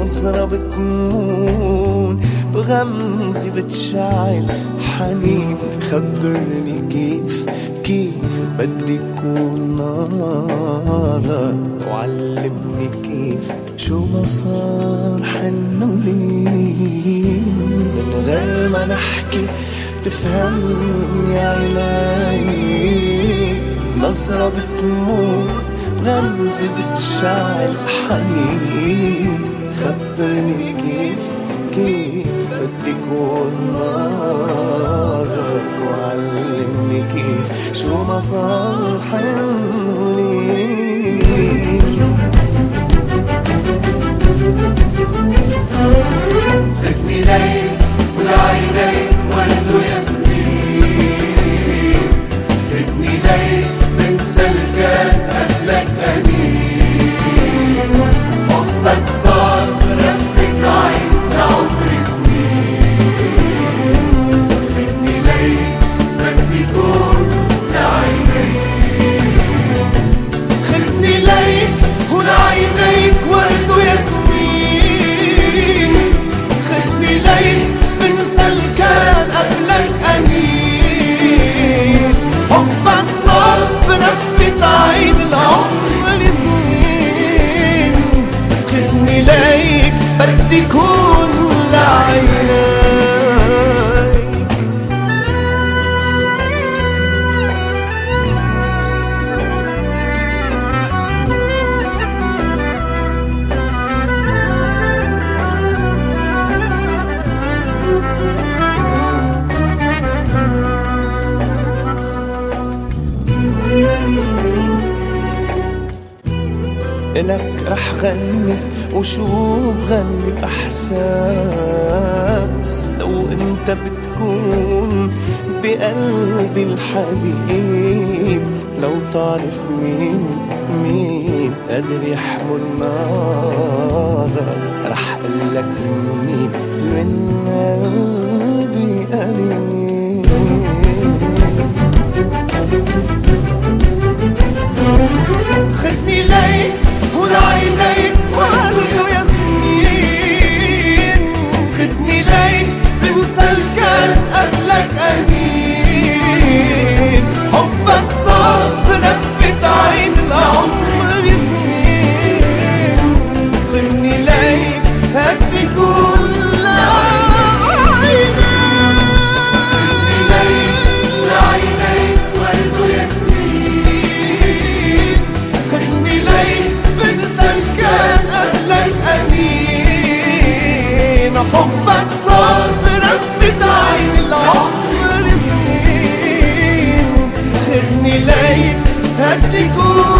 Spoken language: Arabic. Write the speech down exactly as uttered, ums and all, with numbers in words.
بنظرة بتمون، بغمزة بتشعل حنين. خبرني كيف كيف بدي كون نارك، وعلمني كيف شو ما صار حن ولين. من غير ما نحكي بتفهمني عيني، نظرة بتموت بغمزة بتشعل حنين. خبرني كيف كيف بدي كون نارك، وعلمني كيف شو ما صار حن ولين. خدني ليك ولعينيك ورد وياسمين، خدني ليك بنسى الكان قبلك أنين. حبك صار رفة عين لعمر سنين، خدني ليك بدي كون لعينيك. خدني ليك ولعينيك ورد وياسمين، خدني ليك بنسى الكان قبلك أنين. حبك صار برفة عين العمر سنين، خدني ليك بدي كون لعينيك. إلك رح غني وشو بغني بإحساس، لو انت بتكون بقلبي الحبيب. لو تعرف مين مين قادر يحمل نارك، رح قلك مين من قلبي قريب. خدني ليك ولعينيك ورد وياسمين، خدني ليك بنسى الكان قبلك أنين. حبك صار برفة عين العمر سنين، خدني ليك هدي كل لعينيك. خدني ليك لعينيك ورد وياسمين، خدني ليك بنسى الكان قبلك أنين. حبك صار برفة عين العمر سنين، خدني ليك هدي كون